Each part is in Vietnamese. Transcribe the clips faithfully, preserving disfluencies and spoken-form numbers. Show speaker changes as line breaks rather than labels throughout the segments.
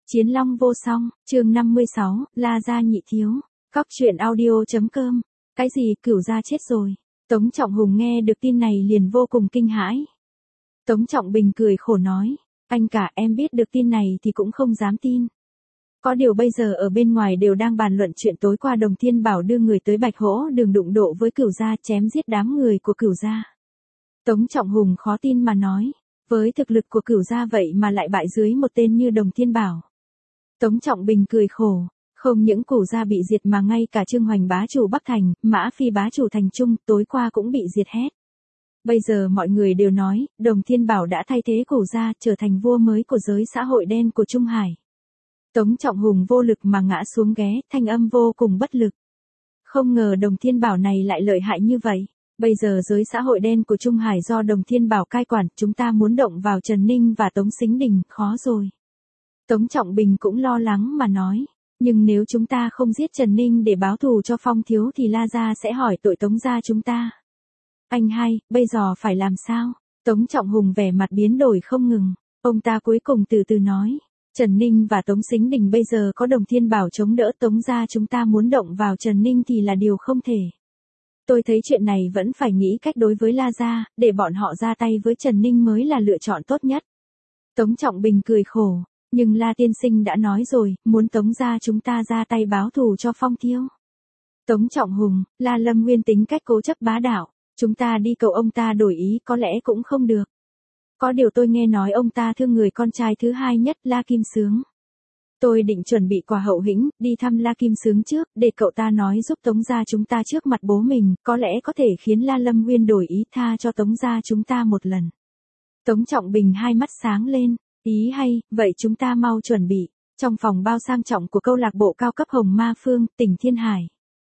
Chiến long vô song, chương năm mươi sáu, La gia nhị thiếu. Cóc truyện audio.com. Cái gì, Cửu gia chết rồi? Tống Trọng Hùng nghe được tin này liền vô cùng kinh hãi. Tống Trọng Bình cười khổ nói, anh cả, em biết được tin này thì cũng không dám tin. Có điều bây giờ ở bên ngoài đều đang bàn luận chuyện tối qua Đồng Thiên Bảo đưa người tới Bạch Hỗ Đường đụng độ với Cửu gia, chém giết đám người của Cửu gia. Tống Trọng Hùng khó tin mà nói, với thực lực của Cửu gia vậy mà lại bại dưới một tên như Đồng Thiên Bảo. Tống Trọng Bình cười khổ, không những Cửu gia bị diệt mà ngay cả Trương Hoành bá chủ Bắc Thành, Mã Phi bá chủ Thành Trung tối qua cũng bị diệt hết. Bây giờ mọi người đều nói, Đồng Thiên Bảo đã thay thế Cửu gia trở thành vua mới của giới xã hội đen của Trung Hải. Tống Trọng Hùng vô lực mà ngã xuống ghế, thanh âm vô cùng bất lực. Không ngờ Đồng Thiên Bảo này lại lợi hại như vậy. Bây giờ giới xã hội đen của Trung Hải do Đồng Thiên Bảo cai quản, chúng ta muốn động vào Trần Ninh và Tống Sính Đình, khó rồi. Tống Trọng Bình cũng lo lắng mà nói, nhưng nếu chúng ta không giết Trần Ninh để báo thù cho Phong thiếu thì La gia sẽ hỏi tội Tống gia chúng ta. Anh hai, bây giờ phải làm sao? Tống Trọng Hùng vẻ mặt biến đổi không ngừng, ông ta cuối cùng từ từ nói, Trần Ninh và Tống Sính Đình bây giờ có Đồng Thiên Bảo chống đỡ Tống gia chúng ta muốn động vào Trần Ninh thì là điều không thể. Tôi thấy chuyện này vẫn phải nghĩ cách đối với La gia, để bọn họ ra tay với Trần Ninh mới là lựa chọn tốt nhất. Tống Trọng Bình cười khổ, nhưng La tiên sinh đã nói rồi, muốn Tống gia chúng ta ra tay báo thù cho Phong thiếu. Tống Trọng Hùng, La Lâm Nguyên tính cách cố chấp bá đạo, chúng ta đi cầu ông ta đổi ý có lẽ cũng không được. Có điều tôi nghe nói ông ta thương người con trai thứ hai nhất La Kim Sướng. Tôi định chuẩn bị quà hậu hĩnh, đi thăm La Kim Sướng trước, để cậu ta nói giúp Tống gia chúng ta trước mặt bố mình, có lẽ có thể khiến La Lâm Nguyên đổi ý tha cho Tống gia chúng ta một lần. Tống Trọng Bình hai mắt sáng lên, ý hay, vậy chúng ta mau chuẩn bị. Trong phòng bao sang trọng của câu lạc bộ cao cấp Hồng Ma Phương, tỉnh Thiên Hải.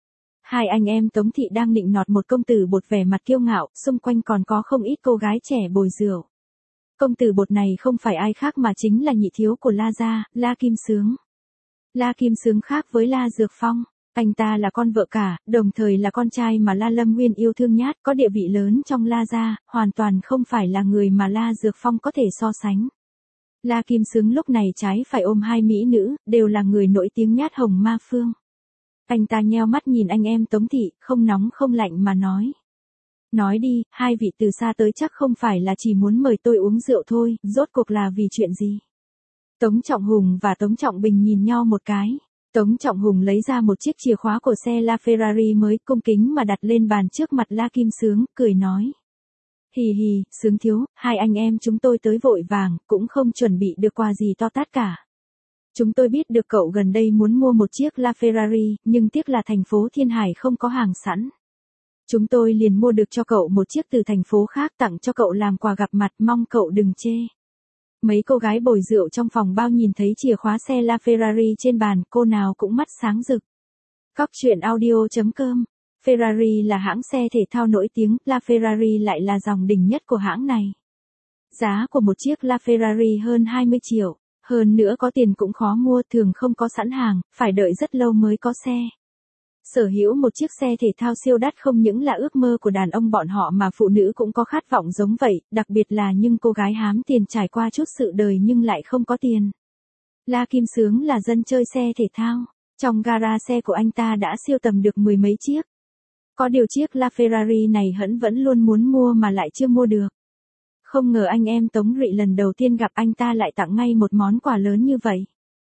Hai anh em Tống Thị đang nịnh nọt một công tử bột vẻ mặt kiêu ngạo, xung quanh còn có không ít cô gái trẻ bồi rượu. Công tử bột này không phải ai khác mà chính là nhị thiếu của La gia, La Kim Sướng. La Kim Sướng khác với La Dược Phong, anh ta là con vợ cả, đồng thời là con trai mà La Lâm Nguyên yêu thương nhát, có địa vị lớn trong La gia, hoàn toàn không phải là người mà La Dược Phong có thể so sánh. La Kim Sướng lúc này trái phải ôm hai mỹ nữ, đều là người nổi tiếng nhát Hồng Ma Phương. Anh ta nheo mắt nhìn anh em Tống Thị, không nóng không lạnh mà nói. Nói đi, hai vị từ xa tới chắc không phải là chỉ muốn mời tôi uống rượu thôi, rốt cuộc là vì chuyện gì? Tống Trọng Hùng và Tống Trọng Bình nhìn nhau một cái. Tống Trọng Hùng lấy ra một chiếc chìa khóa của xe La Ferrari mới, cung kính mà đặt lên bàn trước mặt La Kim Sướng, cười nói. Hì hì, Sướng thiếu, hai anh em chúng tôi tới vội vàng, cũng không chuẩn bị được quà gì to tát cả. Chúng tôi biết được cậu gần đây muốn mua một chiếc La Ferrari, nhưng tiếc là thành phố Thiên Hải không có hàng sẵn. Chúng tôi liền mua được cho cậu một chiếc từ thành phố khác tặng cho cậu làm quà gặp mặt, mong cậu đừng chê. Mấy cô gái bồi rượu trong phòng bao nhìn thấy chìa khóa xe La Ferrari trên bàn, cô nào cũng mắt sáng rực. Cóc truyện audio.com. Ferrari là hãng xe thể thao nổi tiếng, La Ferrari lại là dòng đỉnh nhất của hãng này. Giá của một chiếc La Ferrari hơn hai mươi triệu, hơn nữa có tiền cũng khó mua, thường không có sẵn hàng, phải đợi rất lâu mới có xe. Sở hữu một chiếc xe thể thao siêu đắt không những là ước mơ của đàn ông bọn họ mà phụ nữ cũng có khát vọng giống vậy, đặc biệt là những cô gái hám tiền trải qua chút sự đời nhưng lại không có tiền. La Kim Sướng là dân chơi xe thể thao, trong gara xe của anh ta đã siêu tầm được mười mấy chiếc. Có điều chiếc La Ferrari này hắn vẫn luôn muốn mua mà lại chưa mua được. Không ngờ anh em Tống Rụy lần đầu tiên gặp anh ta lại tặng ngay một món quà lớn như vậy.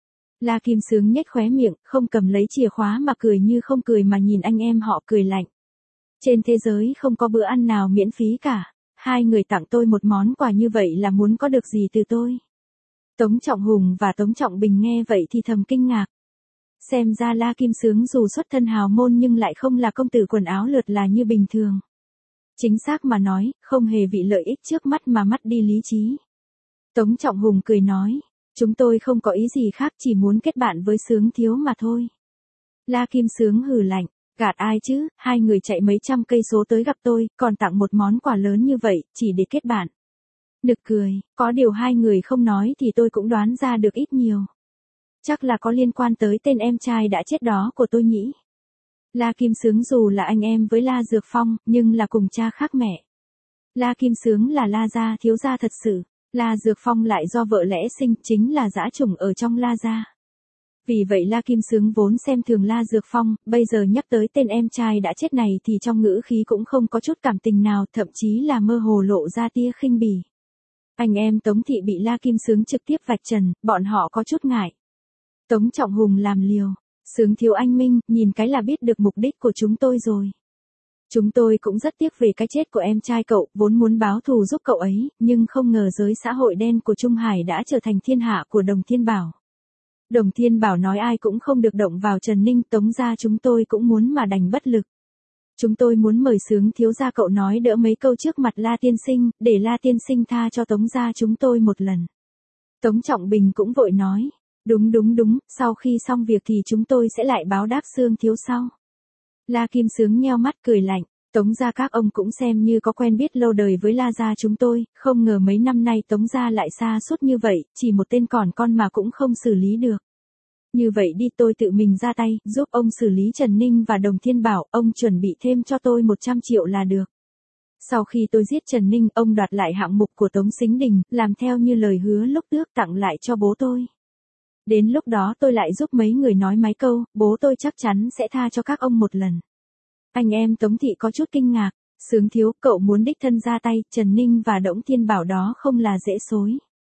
La Kim Sướng nhếch khóe miệng, không cầm lấy chìa khóa mà cười như không cười mà nhìn anh em họ cười lạnh. Trên thế giới không có bữa ăn nào miễn phí cả. Hai người tặng tôi một món quà như vậy là muốn có được gì từ tôi? Tống Trọng Hùng và Tống Trọng Bình nghe vậy thì thầm kinh ngạc. Xem ra La Kim Sướng dù xuất thân hào môn nhưng lại không là công tử quần áo lượt là như bình thường. Chính xác mà nói, không hề vì lợi ích trước mắt mà mất đi lý trí. Tống Trọng Hùng cười nói. Chúng tôi không có ý gì khác, chỉ muốn kết bạn với Sướng thiếu mà thôi. La Kim Sướng hừ lạnh, gạt ai chứ, hai người chạy mấy trăm cây số tới gặp tôi, còn tặng một món quà lớn như vậy, chỉ để kết bạn. Nực cười, có điều hai người không nói thì tôi cũng đoán ra được ít nhiều. Chắc là có liên quan tới tên em trai đã chết đó của tôi nhỉ. La Kim Sướng dù là anh em với La Dược Phong, nhưng là cùng cha khác mẹ. La Kim Sướng là La gia thiếu gia thật sự. La Dược Phong lại do vợ lẽ sinh, chính là dã chủng ở trong La gia. Vì vậy La Kim Sướng vốn xem thường La Dược Phong, bây giờ nhắc tới tên em trai đã chết này thì trong ngữ khí cũng không có chút cảm tình nào, thậm chí là mơ hồ lộ ra tia khinh bỉ. Anh em Tống Thị bị La Kim Sướng trực tiếp vạch trần, bọn họ có chút ngại. Tống Trọng Hùng làm liều. Sướng thiếu anh Minh, nhìn cái là biết được mục đích của chúng tôi rồi. Chúng tôi cũng rất tiếc về cái chết của em trai cậu, vốn muốn báo thù giúp cậu ấy, nhưng không ngờ giới xã hội đen của Trung Hải đã trở thành thiên hạ của Đồng Thiên Bảo. Đồng Thiên Bảo nói ai cũng không được động vào Trần Ninh, Tống gia chúng tôi cũng muốn mà đành bất lực. Chúng tôi muốn mời Sướng thiếu gia cậu nói đỡ mấy câu trước mặt La tiên sinh, để La tiên sinh tha cho Tống gia chúng tôi một lần. Tống Trọng Bình cũng vội nói, đúng đúng đúng, sau khi xong việc thì chúng tôi sẽ lại báo đáp Sướng thiếu sau. La Kim Sướng nheo mắt cười lạnh, Tống gia các ông cũng xem như có quen biết lâu đời với La gia chúng tôi, không ngờ mấy năm nay Tống gia lại xa suốt như vậy, chỉ một tên còn con mà cũng không xử lý được. Như vậy đi, tôi tự mình ra tay, giúp ông xử lý Trần Ninh và Đồng Thiên Bảo, ông chuẩn bị thêm cho tôi một trăm triệu là được. Sau khi tôi giết Trần Ninh, ông đoạt lại hạng mục của Tống Sính Đình, làm theo như lời hứa lúc trước tặng lại cho bố tôi. Đến lúc đó tôi lại giúp mấy người nói mấy câu, bố tôi chắc chắn sẽ tha cho các ông một lần. Anh em Tống Thị có chút kinh ngạc, Sướng thiếu, cậu muốn đích thân ra tay, Trần Ninh và Đổng Thiên Bảo đó không là dễ xối.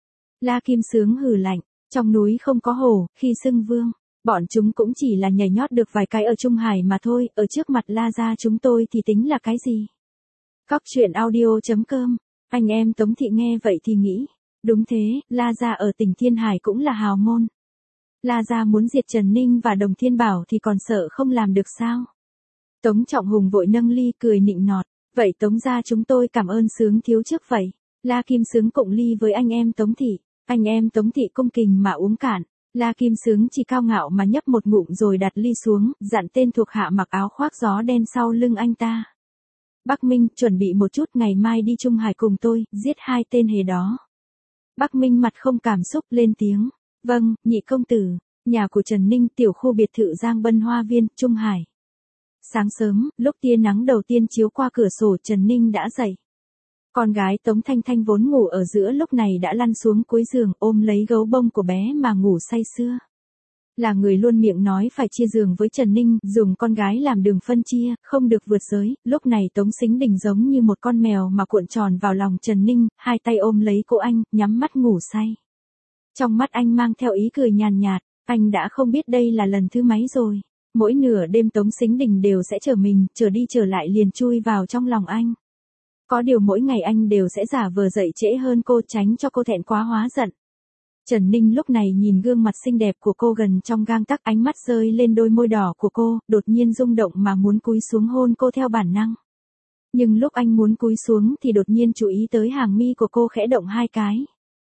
La Kim Sướng hừ lạnh, trong núi không có hổ, khi xưng vương, bọn chúng cũng chỉ là nhảy nhót được vài cái ở Trung Hải mà thôi, ở trước mặt La gia chúng tôi thì tính là cái gì. Cóc truyện audio chấm com, anh em Tống Thị nghe vậy thì nghĩ, đúng thế, La gia ở tỉnh Thiên Hải cũng là hào môn. La gia muốn diệt Trần Ninh và Đồng Thiên Bảo thì còn sợ không làm được sao. Tống Trọng Hùng vội nâng ly cười nịnh nọt, vậy Tống gia chúng tôi cảm ơn Sướng thiếu trước vậy. La Kim Sướng cộng ly với anh em Tống Thị, anh em Tống Thị cung kình mà uống cạn. La Kim Sướng chỉ cao ngạo mà nhấp một ngụm rồi đặt ly xuống, dặn tên thuộc hạ mặc áo khoác gió đen sau lưng anh ta. Bắc Minh, chuẩn bị một chút, ngày mai đi Trung Hải cùng tôi, giết hai tên hề đó. Bắc Minh mặt không cảm xúc lên tiếng, vâng, nhị công tử. Nhà của Trần Ninh, tiểu khu biệt thự Giang Bân Hoa Viên, Trung Hải. Sáng sớm, lúc tia nắng đầu tiên chiếu qua cửa sổ, Trần Ninh đã dậy. Con gái Tống Thanh Thanh vốn ngủ ở giữa lúc này đã lăn xuống cuối giường, ôm lấy gấu bông của bé mà ngủ say sưa. Là người luôn miệng nói phải chia giường với Trần Ninh, dùng con gái làm đường phân chia, không được vượt giới, lúc này Tống Sính Đình giống như một con mèo mà cuộn tròn vào lòng Trần Ninh, hai tay ôm lấy cô anh, nhắm mắt ngủ say. Trong mắt anh mang theo ý cười nhàn nhạt, anh đã không biết đây là lần thứ mấy rồi. Mỗi nửa đêm Tống Sính Đình đều sẽ chờ mình, chờ đi chờ lại liền chui vào trong lòng anh. Có điều mỗi ngày anh đều sẽ giả vờ dậy trễ hơn cô, tránh cho cô thẹn quá hóa giận. Trần Ninh lúc này nhìn gương mặt xinh đẹp của cô gần trong gang tấc, ánh mắt rơi lên đôi môi đỏ của cô, đột nhiên rung động mà muốn cúi xuống hôn cô theo bản năng. Nhưng lúc anh muốn cúi xuống thì đột nhiên chú ý tới hàng mi của cô khẽ động hai cái.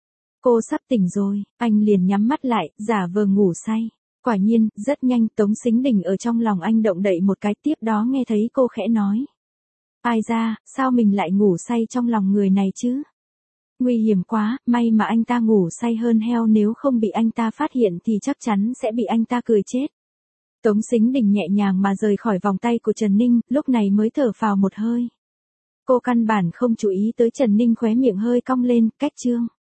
Cô sắp tỉnh rồi, anh liền nhắm mắt lại, giả vờ ngủ say. Quả nhiên, rất nhanh, Tống Sính Đình ở trong lòng anh động đậy một cái, tiếp đó nghe thấy cô khẽ nói. Ai ra, sao mình lại ngủ say trong lòng người này chứ? Nguy hiểm quá, may mà anh ta ngủ say hơn heo, nếu không bị anh ta phát hiện thì chắc chắn sẽ bị anh ta cười chết. Tống Sính Đình nhẹ nhàng mà rời khỏi vòng tay của Trần Ninh, lúc này mới thở phào một hơi. Cô căn bản không chú ý tới Trần Ninh khóe miệng hơi cong lên, cách trương.